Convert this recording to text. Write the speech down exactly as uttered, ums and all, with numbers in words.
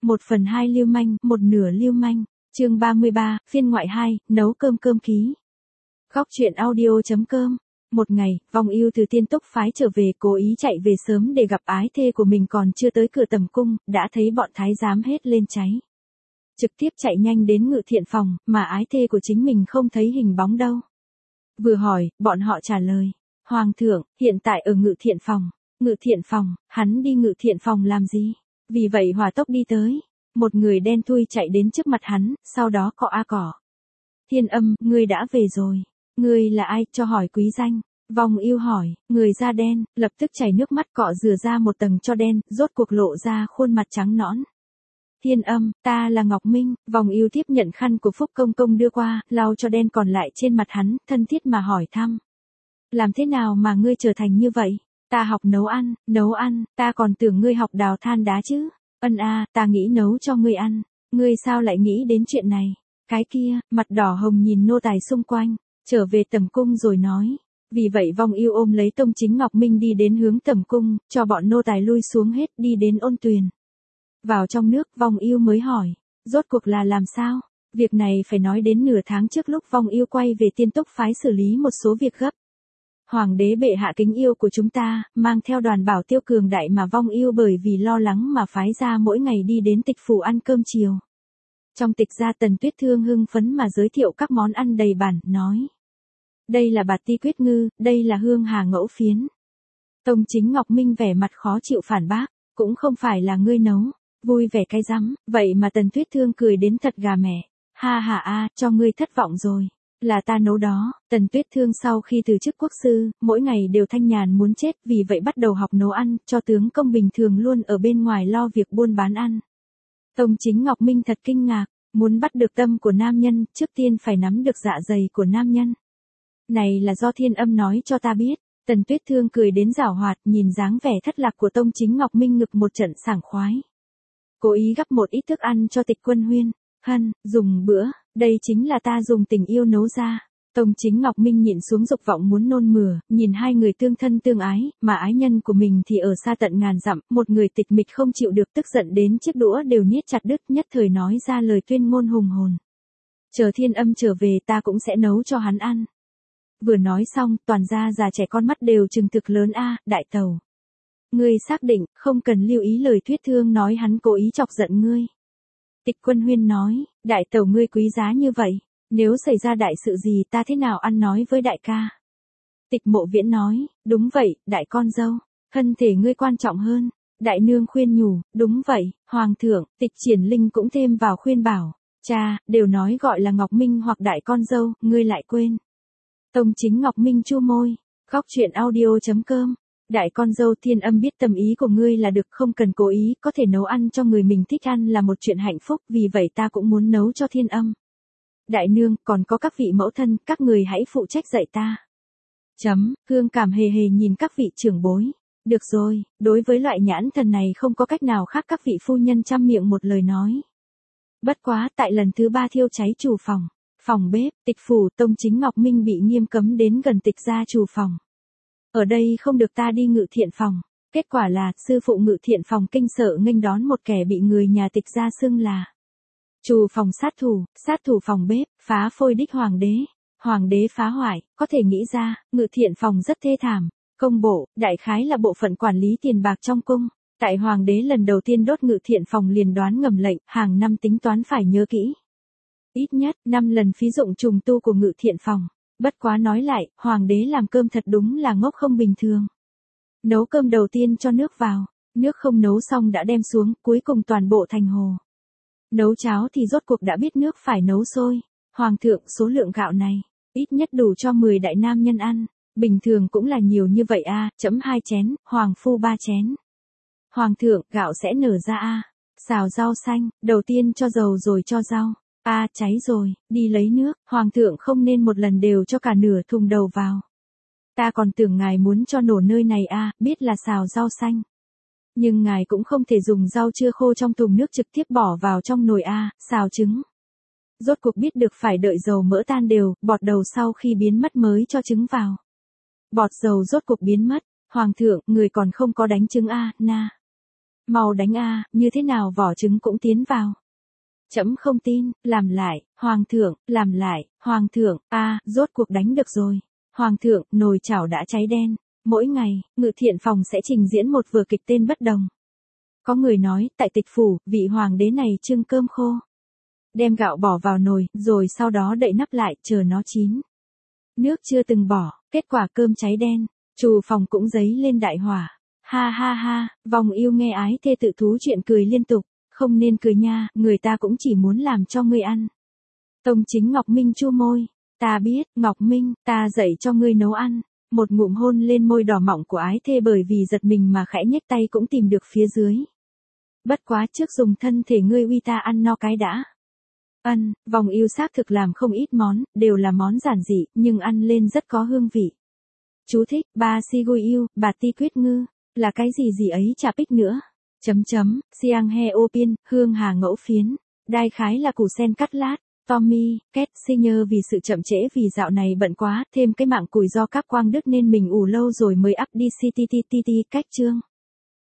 một phần hai lưu manh, một nửa lưu manh. Chương ba mươi ba, phiên ngoại hai, nấu cơm cơm ký. Góc truyện audio chấm com. Một ngày, Vong Ưu từ Tiên Túc phái trở về, cố ý chạy về sớm để gặp ái thê của mình, còn chưa tới cửa tầm cung, đã thấy bọn thái giám hết lên cháy. Trực tiếp chạy nhanh đến Ngự Thiện phòng, mà ái thê của chính mình không thấy hình bóng đâu. Vừa hỏi, bọn họ trả lời, Hoàng thượng, hiện tại ở Ngự Thiện phòng. Ngự Thiện phòng, hắn đi Ngự Thiện phòng làm gì? Vì vậy hỏa tốc đi tới. Một người đen thui chạy đến trước mặt hắn, sau đó cọ a cỏ. Thiên Âm, ngươi đã về rồi. Ngươi là ai, cho hỏi quý danh. Vong Ưu hỏi, người da đen, lập tức chảy nước mắt cọ rửa ra một tầng cho đen, rốt cuộc lộ ra khuôn mặt trắng nõn. Thiên Âm, ta là Ngọc Minh. Vong Ưu tiếp nhận khăn của Phúc Công Công đưa qua, lau cho đen còn lại trên mặt hắn, thân thiết mà hỏi thăm. Làm thế nào mà ngươi trở thành như vậy? Ta học nấu ăn, nấu ăn, ta còn tưởng ngươi học đào than đá chứ. Ân a, ta nghĩ nấu cho ngươi ăn. Ngươi sao lại nghĩ đến chuyện này? Cái kia, mặt đỏ hồng nhìn nô tài xung quanh, trở về tầm cung rồi nói. Vì vậy Vong Ưu ôm lấy Tông Chính Ngọc Minh đi đến hướng tầm cung, cho bọn nô tài lui xuống hết, đi đến ôn tuyền. Vào trong nước, Vong Ưu mới hỏi, rốt cuộc là làm sao? Việc này phải nói đến nửa tháng trước, lúc Vong Ưu quay về Tiên Túc phái xử lý một số việc gấp. Hoàng đế bệ hạ kính yêu của chúng ta, mang theo đoàn bảo tiêu cường đại mà Vong Ưu bởi vì lo lắng mà phái ra mỗi ngày đi đến tịch phủ ăn cơm chiều. Trong tịch gia Tần Tuyết Thương hưng phấn mà giới thiệu các món ăn đầy bản, nói. Đây là bạt ti quyết ngư, đây là hương hà ngẫu phiến. Tông Chính Ngọc Minh vẻ mặt khó chịu phản bác, cũng không phải là ngươi nấu, vui vẻ cái rắm, vậy mà Tần Tuyết Thương cười đến thật gà mẹ. Ha ha a, cho ngươi thất vọng rồi. Là ta nấu đó. Tần Tuyết Thương sau khi từ chức quốc sư, mỗi ngày đều thanh nhàn muốn chết, vì vậy bắt đầu học nấu ăn, cho tướng công bình thường luôn ở bên ngoài lo việc buôn bán ăn. Tông Chính Ngọc Minh thật kinh ngạc, muốn bắt được tâm của nam nhân, trước tiên phải nắm được dạ dày của nam nhân. Này là do Thiên Âm nói cho ta biết. Tần Tuyết Thương cười đến giảo hoạt, nhìn dáng vẻ thất lạc của Tông Chính Ngọc Minh ngực một trận sảng khoái. Cố ý gắp một ít thức ăn cho Tịch Quân Huyên. Hân, dùng bữa, đây chính là ta dùng tình yêu nấu ra. Tông Chính Ngọc Minh nhịn xuống dục vọng muốn nôn mửa, nhìn hai người tương thân tương ái, mà ái nhân của mình thì ở xa tận ngàn dặm, một người tịch mịch không chịu được, tức giận đến chiếc đũa đều niết chặt đứt, nhất thời nói ra lời tuyên ngôn hùng hồn. Chờ Thiên Âm trở về ta cũng sẽ nấu cho hắn ăn. Vừa nói xong, toàn gia già trẻ con mắt đều trừng thực lớn a, đại tẩu. Ngươi xác định, không cần lưu ý lời Tuyết Thương nói hắn cố ý chọc giận ngươi. Tịch Quân Huyên nói, đại tẩu ngươi quý giá như vậy, nếu xảy ra đại sự gì ta thế nào ăn nói với đại ca. Tịch Mộ Viễn nói, đúng vậy, đại con dâu, thân thể ngươi quan trọng hơn. Đại nương khuyên nhủ, đúng vậy, Hoàng thượng. Tịch Triển Linh cũng thêm vào khuyên bảo, cha, đều nói gọi là Ngọc Minh hoặc đại con dâu, ngươi lại quên. Tông Chính Ngọc Minh chu môi, góc truyện audio chấm com. Đại con dâu, Thiên Âm biết tâm ý của ngươi là được, không cần cố ý, có thể nấu ăn cho người mình thích ăn là một chuyện hạnh phúc, vì vậy ta cũng muốn nấu cho Thiên Âm. Đại nương, còn có các vị mẫu thân, các người hãy phụ trách dạy ta. Chấm, Hương Cảm hề hề nhìn các vị trưởng bối. Được rồi, đối với loại nhãn thần này không có cách nào khác, các vị phu nhân chăm miệng một lời nói. Bất quá, tại lần thứ ba thiêu cháy chủ phòng, phòng bếp, tịch phủ, Tông Chính Ngọc Minh bị nghiêm cấm đến gần tịch gia chủ phòng. Ở đây không được ta đi Ngự Thiện phòng. Kết quả là, sư phụ Ngự Thiện phòng kinh sợ nghênh đón một kẻ bị người nhà tịch gia xưng là chủ phòng sát thủ, sát thủ phòng bếp, phá phôi đích hoàng đế. Hoàng đế phá hoại, có thể nghĩ ra, Ngự Thiện phòng rất thê thảm. Công bộ, đại khái là bộ phận quản lý tiền bạc trong cung. Tại hoàng đế lần đầu tiên đốt Ngự Thiện phòng liền đoán ngầm lệnh, hàng năm tính toán phải nhớ kỹ. Ít nhất, năm lần phí dụng trùng tu của Ngự Thiện phòng. Bất quá nói lại, hoàng đế làm cơm thật đúng là ngốc không bình thường. Nấu cơm đầu tiên cho nước vào, nước không nấu xong đã đem xuống, cuối cùng toàn bộ thành hồ. Nấu cháo thì rốt cuộc đã biết nước phải nấu sôi. Hoàng thượng, số lượng gạo này, ít nhất đủ cho mười đại nam nhân ăn. Bình thường cũng là nhiều như vậy a, chấm hai chén, hoàng phu ba chén. Hoàng thượng, gạo sẽ nở ra a. Xào rau xanh, đầu tiên cho dầu rồi cho rau. A, cháy rồi, đi lấy nước, hoàng thượng không nên một lần đều cho cả nửa thùng đầu vào. Ta còn tưởng ngài muốn cho nổ nơi này a, biết là xào rau xanh. Nhưng ngài cũng không thể dùng rau chưa khô trong thùng nước trực tiếp bỏ vào trong nồi a, xào trứng. Rốt cuộc biết được phải đợi dầu mỡ tan đều, bọt đầu sau khi biến mất mới cho trứng vào. Bọt dầu rốt cuộc biến mất, hoàng thượng, người còn không có đánh trứng a, na. Mau đánh a, như thế nào vỏ trứng cũng tiến vào. Trẫm không tin, làm lại, hoàng thượng, làm lại, hoàng thượng, a, rốt cuộc đánh được rồi. Hoàng thượng, nồi chảo đã cháy đen. Mỗi ngày, ngự thiện phòng sẽ trình diễn một vở kịch tên bất đồng. Có người nói, tại tịch phủ, vị hoàng đế này trưng cơm khô. Đem gạo bỏ vào nồi, rồi sau đó đậy nắp lại, chờ nó chín. Nước chưa từng bỏ, kết quả cơm cháy đen. Trù phòng cũng giấy lên đại hỏa. Ha ha ha, vòng yêu nghe ái thê tự thú chuyện cười liên tục. Không nên cười nha, người ta cũng chỉ muốn làm cho ngươi ăn. Tông chính Ngọc Minh chua môi. Ta biết, Ngọc Minh, ta dạy cho ngươi nấu ăn. Một ngụm hôn lên môi đỏ mọng của ái thê bởi vì giật mình mà khẽ nhếch tay cũng tìm được phía dưới. Bất quá trước dùng thân thể ngươi uy ta ăn no cái đã. Ân, vòng yêu xác thực làm không ít món, đều là món giản dị, nhưng ăn lên rất có hương vị. Chú thích, ba si gui yêu, bà ti quyết ngư, là cái gì gì ấy chả pích nữa. Chấm chấm, siang he ô piên, hương hà ngẫu phiến, đai khái là củ sen cắt lát. Tommy, Kết, si nhơ vì sự chậm trễ vì dạo này bận quá, thêm cái mạng củi do cáp quang đứt nên mình ủ lâu rồi mới up đi cttt cách chương.